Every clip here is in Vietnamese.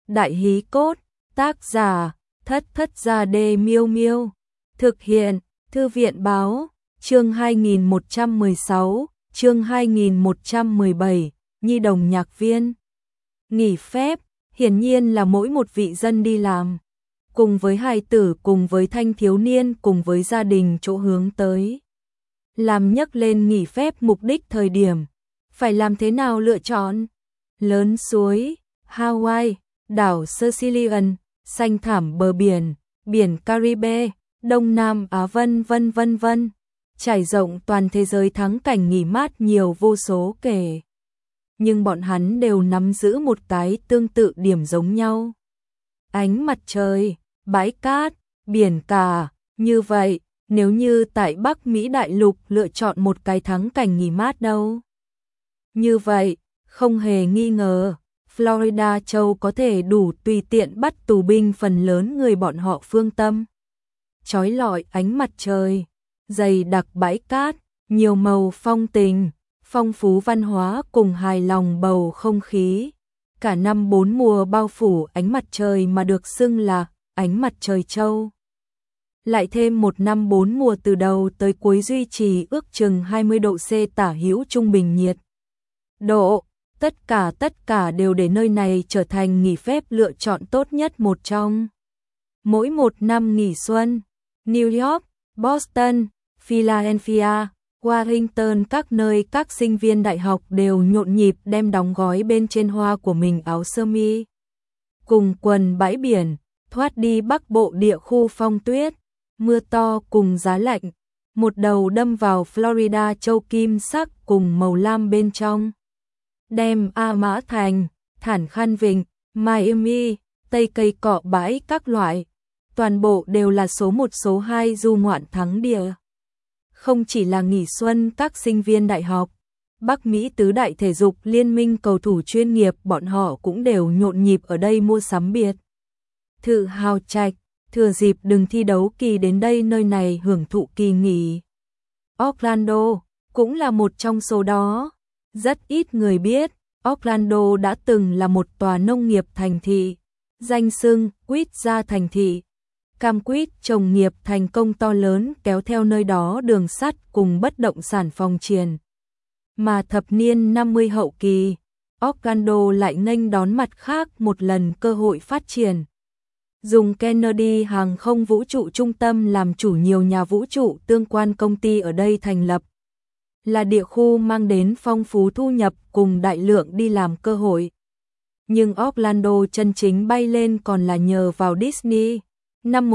Đại hí cốt, tác giả, Thất Thất Gia Đê Miêu Miêu. Thực hiện, Thư viện báo, chương 2116, chương 2117, Nhi đồng nhạc viên. Nghỉ phép, hiển nhiên là mỗi một vị dân đi làm. Cùng với hài tử, cùng với thanh thiếu niên, cùng với gia đình chỗ hướng tới. Làm nhắc lên nghỉ phép mục đích thời điểm. Phải làm thế nào lựa chọn? Lớn suối, Hawaii, đảo Sicilian, xanh thảm bờ biển, biển Caribe, Đông Nam Á vân vân. Trải rộng toàn thế giới thắng cảnh nghỉ mát nhiều vô số kể. Nhưng bọn hắn đều nắm giữ một cái tương tự điểm giống nhau. Ánh mặt trời, bãi cát, biển cả, như vậy, nếu như tại Bắc Mỹ đại lục lựa chọn một cái thắng cảnh nghỉ mát đâu. Như vậy, không hề nghi ngờ, Florida châu có thể đủ tùy tiện bắt tù binh phần lớn người bọn họ phương tâm. Chói lọi ánh mặt trời, dày đặc bãi cát, nhiều màu phong tình, phong phú văn hóa cùng hài lòng bầu không khí. Cả năm bốn mùa bao phủ ánh mặt trời mà được xưng là ánh mặt trời châu. Lại thêm một năm bốn mùa từ đầu tới cuối duy trì ước chừng 20 độ C tả hữu trung bình nhiệt độ, tất cả đều để nơi này trở thành nghỉ phép lựa chọn tốt nhất một trong. Mỗi một năm nghỉ xuân, New York, Boston, Philadelphia, Washington, các nơi các sinh viên đại học đều nhộn nhịp đem đóng gói bên trên hoa của mình áo sơ mi cùng quần bãi biển, thoát đi Bắc Bộ địa khu phong tuyết, mưa to cùng giá lạnh, một đầu đâm vào Florida châu kim sắc cùng màu lam bên trong. Đem Mã Thành, Thản Khăn Vịnh, Miami, Tây Cây Cọ bãi các loại, toàn bộ đều là số 1 số 2 du ngoạn thắng địa. Không chỉ là nghỉ xuân các sinh viên đại học, Bắc Mỹ tứ đại thể dục liên minh cầu thủ chuyên nghiệp bọn họ cũng đều nhộn nhịp ở đây mua sắm biệt thự hào trạch, thừa dịp đừng thi đấu kỳ đến đây nơi này hưởng thụ kỳ nghỉ. Orlando cũng là một trong số đó. Rất ít người biết, Orlando đã từng là một tòa nông nghiệp thành thị, danh xưng quýt gia thành thị. Cam quýt trồng nghiệp thành công to lớn kéo theo nơi đó đường sắt cùng bất động sản phong triển. Mà thập niên 50 hậu kỳ, Orlando lại nghênh đón mặt khác một lần cơ hội phát triển. Dùng Kennedy hàng không vũ trụ trung tâm làm chủ nhiều nhà vũ trụ tương quan công ty ở đây thành lập. Là địa khu mang đến phong phú thu nhập cùng đại lượng đi làm cơ hội. Nhưng Orlando chân chính bay lên còn là nhờ vào Disney. Năm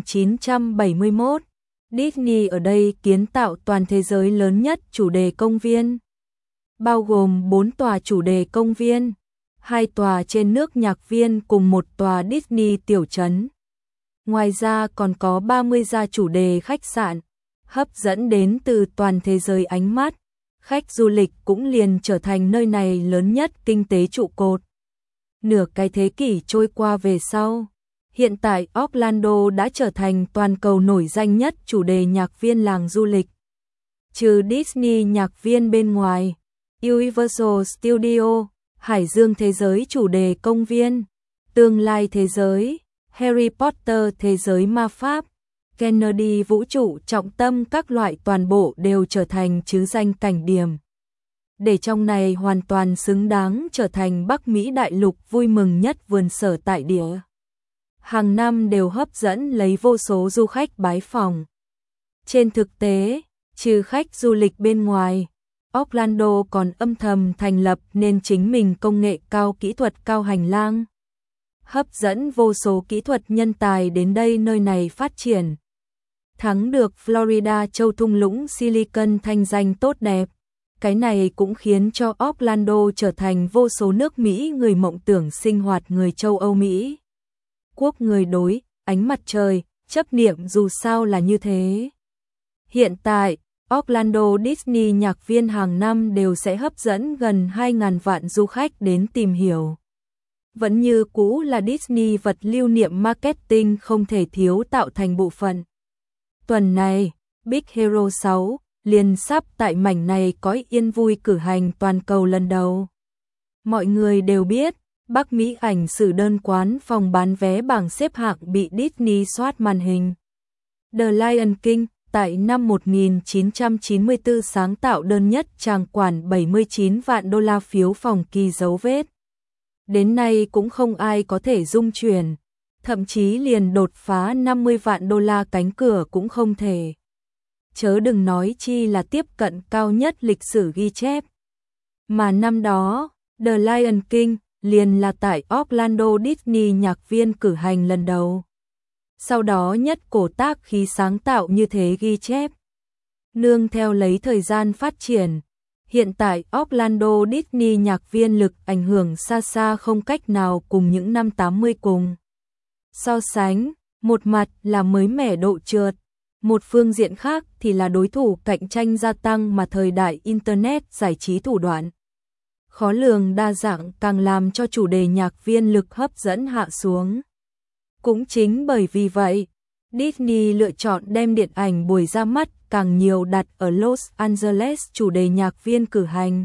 1971, Disney ở đây kiến tạo toàn thế giới lớn nhất chủ đề công viên. Bao gồm 4 tòa chủ đề công viên, 2 tòa trên nước nhạc viên cùng một tòa Disney tiểu trấn. Ngoài ra còn có 30 gia chủ đề khách sạn, hấp dẫn đến từ toàn thế giới ánh mắt. Khách du lịch cũng liền trở thành nơi này lớn nhất kinh tế trụ cột. Nửa cái thế kỷ trôi qua về sau, hiện tại Orlando đã trở thành toàn cầu nổi danh nhất chủ đề nhạc viên làng du lịch. Trừ Disney nhạc viên bên ngoài, Universal Studio, Hải Dương thế giới chủ đề công viên, Tương lai thế giới, Harry Potter thế giới ma pháp, Kennedy vũ trụ trọng tâm các loại toàn bộ đều trở thành chứ danh cảnh điểm. Để trong này hoàn toàn xứng đáng trở thành Bắc Mỹ đại lục vui mừng nhất vườn sở tại địa. Hàng năm đều hấp dẫn lấy vô số du khách bái phỏng. Trên thực tế, trừ khách du lịch bên ngoài, Orlando còn âm thầm thành lập nên chính mình công nghệ cao kỹ thuật cao hành lang. Hấp dẫn vô số kỹ thuật nhân tài đến đây nơi này phát triển. Thắng được Florida châu thung lũng Silicon thanh danh tốt đẹp. Cái này cũng khiến cho Orlando trở thành vô số nước Mỹ người mộng tưởng sinh hoạt người châu Âu Mỹ. Quốc người đối, ánh mặt trời, chấp niệm dù sao là như thế. Hiện tại, Orlando Disney nhạc viên hàng năm đều sẽ hấp dẫn gần 2.000 vạn du khách đến tìm hiểu. Vẫn như cũ là Disney vật lưu niệm marketing không thể thiếu tạo thành bộ phận. Tuần này, Big Hero 6 liền sắp tại mảnh này có yên vui cử hành toàn cầu lần đầu. Mọi người đều biết, Bắc Mỹ ảnh sử đơn quán phòng bán vé bảng xếp hạng bị Disney soát màn hình. The Lion King tại năm 1994 sáng tạo đơn nhất tràng quản 79 vạn đô la phiếu phòng kỳ dấu vết. Đến nay cũng không ai có thể dung chuyển, thậm chí liền đột phá 50 vạn đô la cánh cửa cũng không thể. Chớ đừng nói chi là tiếp cận cao nhất lịch sử ghi chép. Mà năm đó, The Lion King liền là tại Orlando Disney nhạc viên cử hành lần đầu. Sau đó nhất cổ tác khí sáng tạo như thế ghi chép. Nương theo lấy thời gian phát triển, hiện tại Orlando Disney nhạc viên lực ảnh hưởng xa xa không cách nào cùng những năm 80 cùng. So sánh, một mặt là mới mẻ độ trượt, một phương diện khác thì là đối thủ cạnh tranh gia tăng mà thời đại Internet giải trí thủ đoạn. Khó lường đa dạng càng làm cho chủ đề nhạc viên lực hấp dẫn hạ xuống. Cũng chính bởi vì vậy, Disney lựa chọn đem điện ảnh buổi ra mắt càng nhiều đặt ở Los Angeles chủ đề nhạc viên cử hành.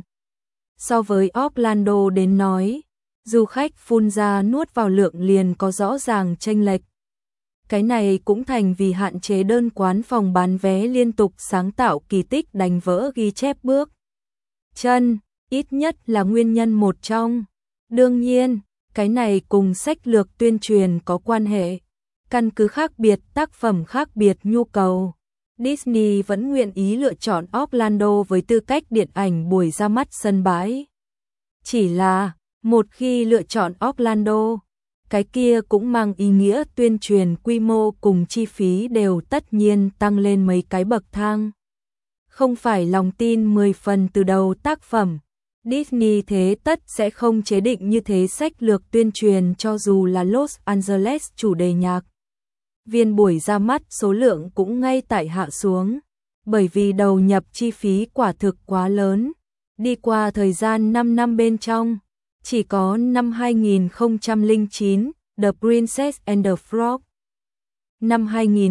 So với Orlando đến nói, du khách phun ra nuốt vào lượng liền có rõ ràng chênh lệch. Cái này cũng thành vì hạn chế đơn quán phòng bán vé liên tục sáng tạo kỳ tích đánh vỡ ghi chép bước chân, ít nhất là nguyên nhân một trong. Đương nhiên, cái này cùng sách lược tuyên truyền có quan hệ. Căn cứ khác biệt, tác phẩm khác biệt nhu cầu, Disney vẫn nguyện ý lựa chọn Orlando với tư cách điện ảnh buổi ra mắt sân bãi. Chỉ là, một khi lựa chọn Orlando, cái kia cũng mang ý nghĩa tuyên truyền quy mô cùng chi phí đều tất nhiên tăng lên mấy cái bậc thang. Không phải lòng tin 10 phần từ đầu tác phẩm, Disney thế tất sẽ không chế định như thế sách lược tuyên truyền cho dù là Los Angeles chủ đề nhạc. Viên buổi ra mắt số lượng cũng ngay tại hạ xuống, bởi vì đầu nhập chi phí quả thực quá lớn. Đi qua thời gian 5 năm bên trong, chỉ có năm 2009, The Princess and the Frog. Năm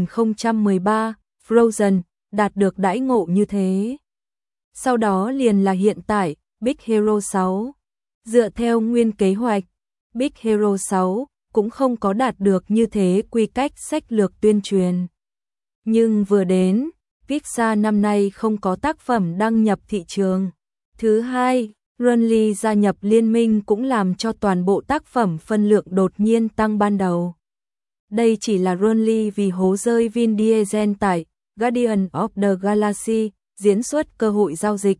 2013, Frozen, đạt được đãi ngộ như thế. Sau đó liền là hiện tại, Big Hero 6. Dựa theo nguyên kế hoạch, Big Hero 6 cũng không có đạt được như thế quy cách sách lược tuyên truyền. Nhưng vừa đến, Pixar năm nay không có tác phẩm đăng nhập thị trường. Thứ hai, Runly gia nhập liên minh cũng làm cho toàn bộ tác phẩm phân lượng đột nhiên tăng ban đầu. Đây chỉ là Runly vì hố rơi Vin Diesel tại Guardian of the Galaxy, diễn xuất cơ hội giao dịch.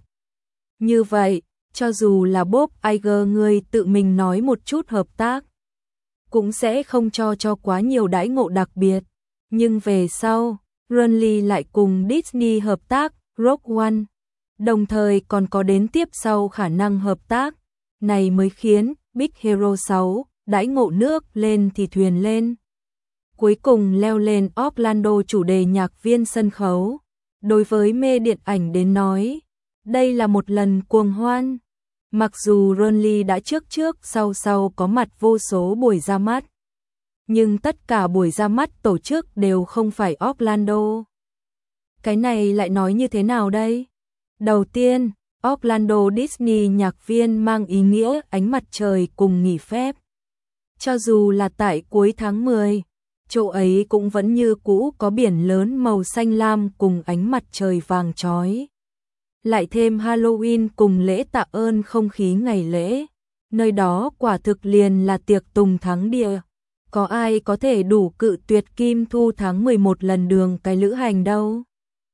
Như vậy, cho dù là Bob Iger người tự mình nói một chút hợp tác, cũng sẽ không cho quá nhiều đãi ngộ đặc biệt. Nhưng về sau, Runly lại cùng Disney hợp tác Rogue One, đồng thời còn có đến tiếp sau khả năng hợp tác. Này mới khiến Big Hero 6 đãi ngộ nước lên thì thuyền lên. Cuối cùng leo lên Orlando chủ đề nhạc viên sân khấu. Đối với mê điện ảnh đến nói, đây là một lần cuồng hoan. Mặc dù Runly đã trước sau có mặt vô số buổi ra mắt, nhưng tất cả buổi ra mắt tổ chức đều không phải Orlando. Cái này lại nói như thế nào đây? Đầu tiên, Orlando Disney nhạc viên mang ý nghĩa ánh mặt trời cùng nghỉ phép. Cho dù là tại cuối tháng 10, chỗ ấy cũng vẫn như cũ có biển lớn màu xanh lam cùng ánh mặt trời vàng chói. Lại thêm Halloween cùng lễ tạ ơn không khí ngày lễ, nơi đó quả thực liền là tiệc tùng thắng địa. Có ai có thể đủ cự tuyệt Kim Thu tháng 11 lần đường cái lữ hành đâu.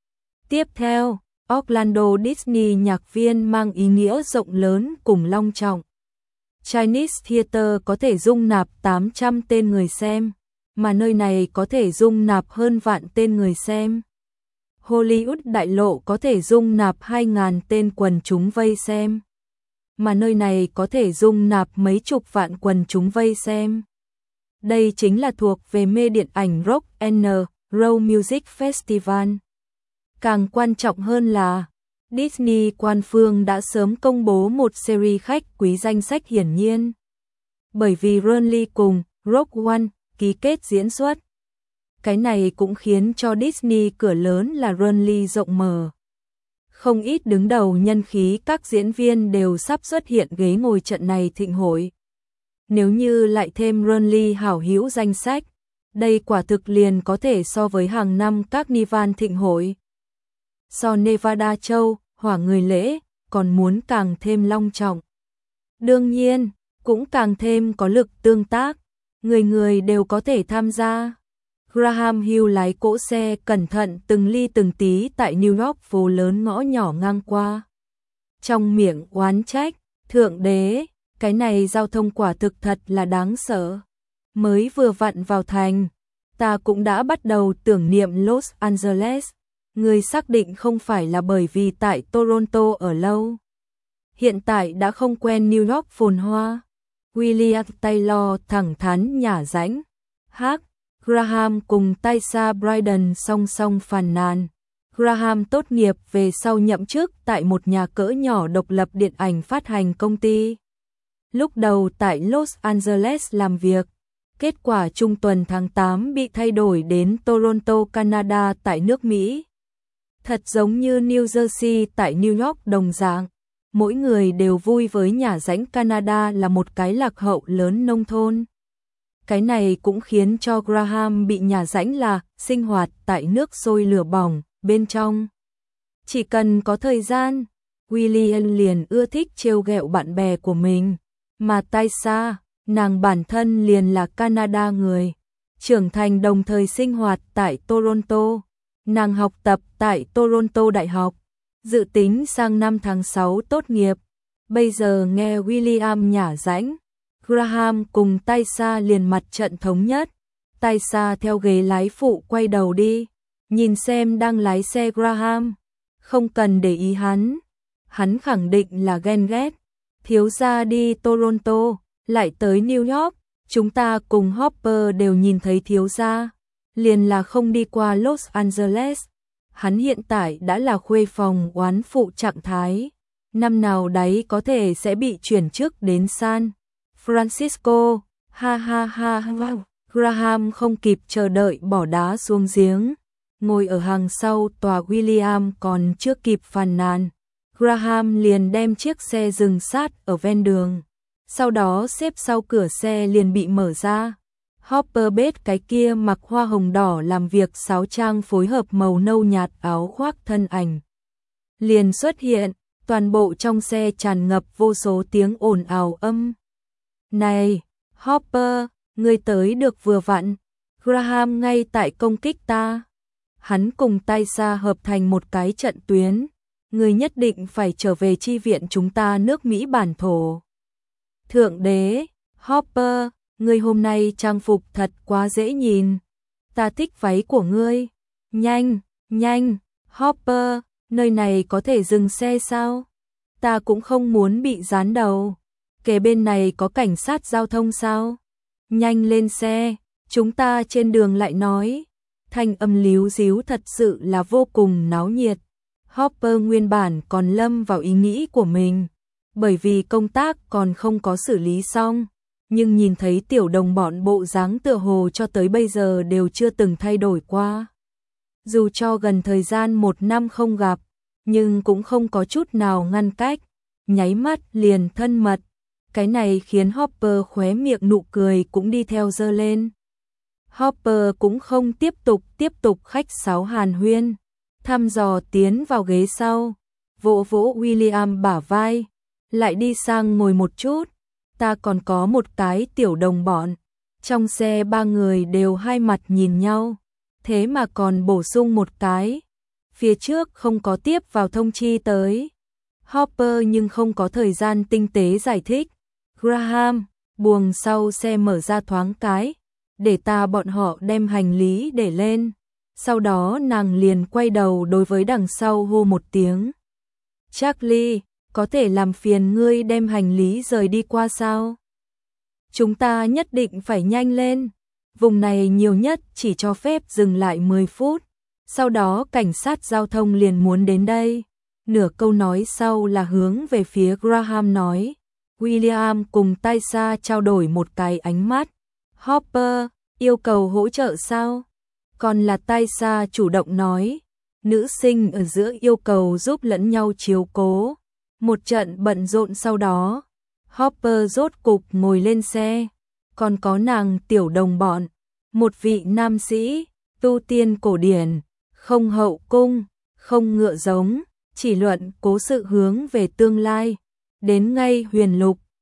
Tiếp theo, Orlando Disney nhạc viên mang ý nghĩa rộng lớn cùng long trọng. Chinese Theater có thể dung nạp 800 tên người xem, mà nơi này có thể dung nạp hơn vạn tên người xem. Hollywood đại lộ có thể dung nạp 2.000 tên quần chúng vây xem, mà nơi này có thể dung nạp mấy chục vạn quần chúng vây xem. Đây chính là thuộc về mê điện ảnh Rock and Roll Music Festival. Càng quan trọng hơn là, Disney quan phương đã sớm công bố một series khách quý danh sách hiển nhiên. Bởi vì Runly cùng Rogue One ký kết diễn xuất. Cái này cũng khiến cho Disney cửa lớn là Runly rộng mở. Không ít đứng đầu nhân khí các diễn viên đều sắp xuất hiện ghế ngồi trận này thịnh hội. Nếu như lại thêm Burnley hảo hữu danh sách, đây quả thực liền có thể so với hàng năm các Nivan thịnh hội. So Nevada Châu, hỏa người lễ, còn muốn càng thêm long trọng. Đương nhiên, cũng càng thêm có lực tương tác, người người đều có thể tham gia. Graham Hill lái cỗ xe cẩn thận từng ly từng tí tại New York phố lớn ngõ nhỏ ngang qua. Trong miệng oán trách, thượng đế, cái này giao thông quả thực thật là đáng sợ. Mới vừa vặn vào thành, ta cũng đã bắt đầu tưởng niệm Los Angeles. Người xác định không phải là bởi vì tại Toronto ở lâu. Hiện tại đã không quen New York phồn hoa. William Taylor thẳng thắn nhả rãnh. Graham cùng Tysa Bryden song song phàn nàn. Graham tốt nghiệp về sau nhậm chức tại một nhà cỡ nhỏ độc lập điện ảnh phát hành công ty. Lúc đầu tại Los Angeles làm việc, kết quả trung tuần tháng 8 bị thay đổi đến Toronto, Canada tại nước Mỹ. Thật giống như New Jersey tại New York đồng dạng, mỗi người đều vui với nhà rãnh Canada là một cái lạc hậu lớn nông thôn. Cái này cũng khiến cho Graham bị nhà rãnh là sinh hoạt tại nước sôi lửa bỏng bên trong. Chỉ cần có thời gian, William liền ưa thích trêu ghẹo bạn bè của mình, mà Tysa, nàng bản thân liền là Canada người, trưởng thành đồng thời sinh hoạt tại Toronto. Nàng học tập tại Toronto Đại học, dự tính sang năm tháng 6 tốt nghiệp. Bây giờ nghe William nhả rãnh, Graham cùng Tysa liền mặt trận thống nhất. Tysa theo ghế lái phụ quay đầu đi, nhìn xem đang lái xe Graham. Không cần để ý hắn khẳng định là ghen ghét. Thiếu gia đi Toronto, lại tới New York, chúng ta cùng Hopper đều nhìn thấy thiếu gia. Liền là không đi qua Los Angeles. Hắn hiện tại đã là khuê phòng oán phụ trạng thái. Năm nào đấy có thể sẽ bị chuyển chức đến San Francisco. Ha ha ha ha. Graham không kịp chờ đợi bỏ đá xuống giếng. Ngồi ở hàng sau tòa William còn chưa kịp phàn nàn. Graham liền đem chiếc xe dừng sát ở ven đường. Sau đó xếp sau cửa xe liền bị mở ra. Hopper bết cái kia mặc hoa hồng đỏ làm việc sáo trang phối hợp màu nâu nhạt áo khoác thân ảnh. Liền xuất hiện, toàn bộ trong xe tràn ngập vô số tiếng ồn ào âm. Này, Hopper, ngươi tới được vừa vặn. Graham ngay tại công kích ta. Hắn cùng Tysa hợp thành một cái trận tuyến. Ngươi nhất định phải trở về chi viện chúng ta nước Mỹ bản thổ. Thượng đế, Hopper, ngươi hôm nay trang phục thật quá dễ nhìn. Ta thích váy của ngươi. Nhanh, nhanh, Hopper, nơi này có thể dừng xe sao? Ta cũng không muốn bị dán đầu. Kế bên này có cảnh sát giao thông sao? Nhanh lên xe, chúng ta trên đường lại nói. Thanh âm líu díu thật sự là vô cùng náo nhiệt. Hopper nguyên bản còn lâm vào ý nghĩ của mình, bởi vì công tác còn không có xử lý xong. Nhưng nhìn thấy tiểu đồng bọn bộ dáng tựa hồ cho tới bây giờ đều chưa từng thay đổi qua. Dù cho gần thời gian 1 năm không gặp, nhưng cũng không có chút nào ngăn cách, nháy mắt liền thân mật. Cái này khiến Hopper khóe miệng nụ cười cũng đi theo dơ lên. Hopper cũng không tiếp tục khách sáo hàn huyên, thăm dò tiến vào ghế sau, vỗ vỗ William bả vai, lại đi sang ngồi một chút. Ta còn có một cái tiểu đồng bọn. Trong xe 3 người đều hai mặt nhìn nhau, thế mà còn bổ sung một cái. Phía trước không có tiếp vào thông chi tới. Hopper nhưng không có thời gian tinh tế giải thích. Graham, buồng sau xe mở ra thoáng cái, để ta bọn họ đem hành lý để lên. Sau đó nàng liền quay đầu đối với đằng sau hô một tiếng. Charlie, có thể làm phiền ngươi đem hành lý rời đi qua sao? Chúng ta nhất định phải nhanh lên. Vùng này nhiều nhất chỉ cho phép dừng lại 10 phút. Sau đó cảnh sát giao thông liền muốn đến đây. Nửa câu nói sau là hướng về phía Graham nói. William cùng Tysa trao đổi một cái ánh mắt. Hopper, yêu cầu hỗ trợ sao? Còn là Tysa chủ động nói. Nữ sinh ở giữa yêu cầu giúp lẫn nhau chiếu cố. Một trận bận rộn sau đó, Hopper rốt cục ngồi lên xe, còn có nàng tiểu đồng bọn, một vị nam sĩ, tu tiên cổ điển, không hậu cung, không ngựa giống, chỉ luận cố sự hướng về tương lai, đến ngay huyền lục,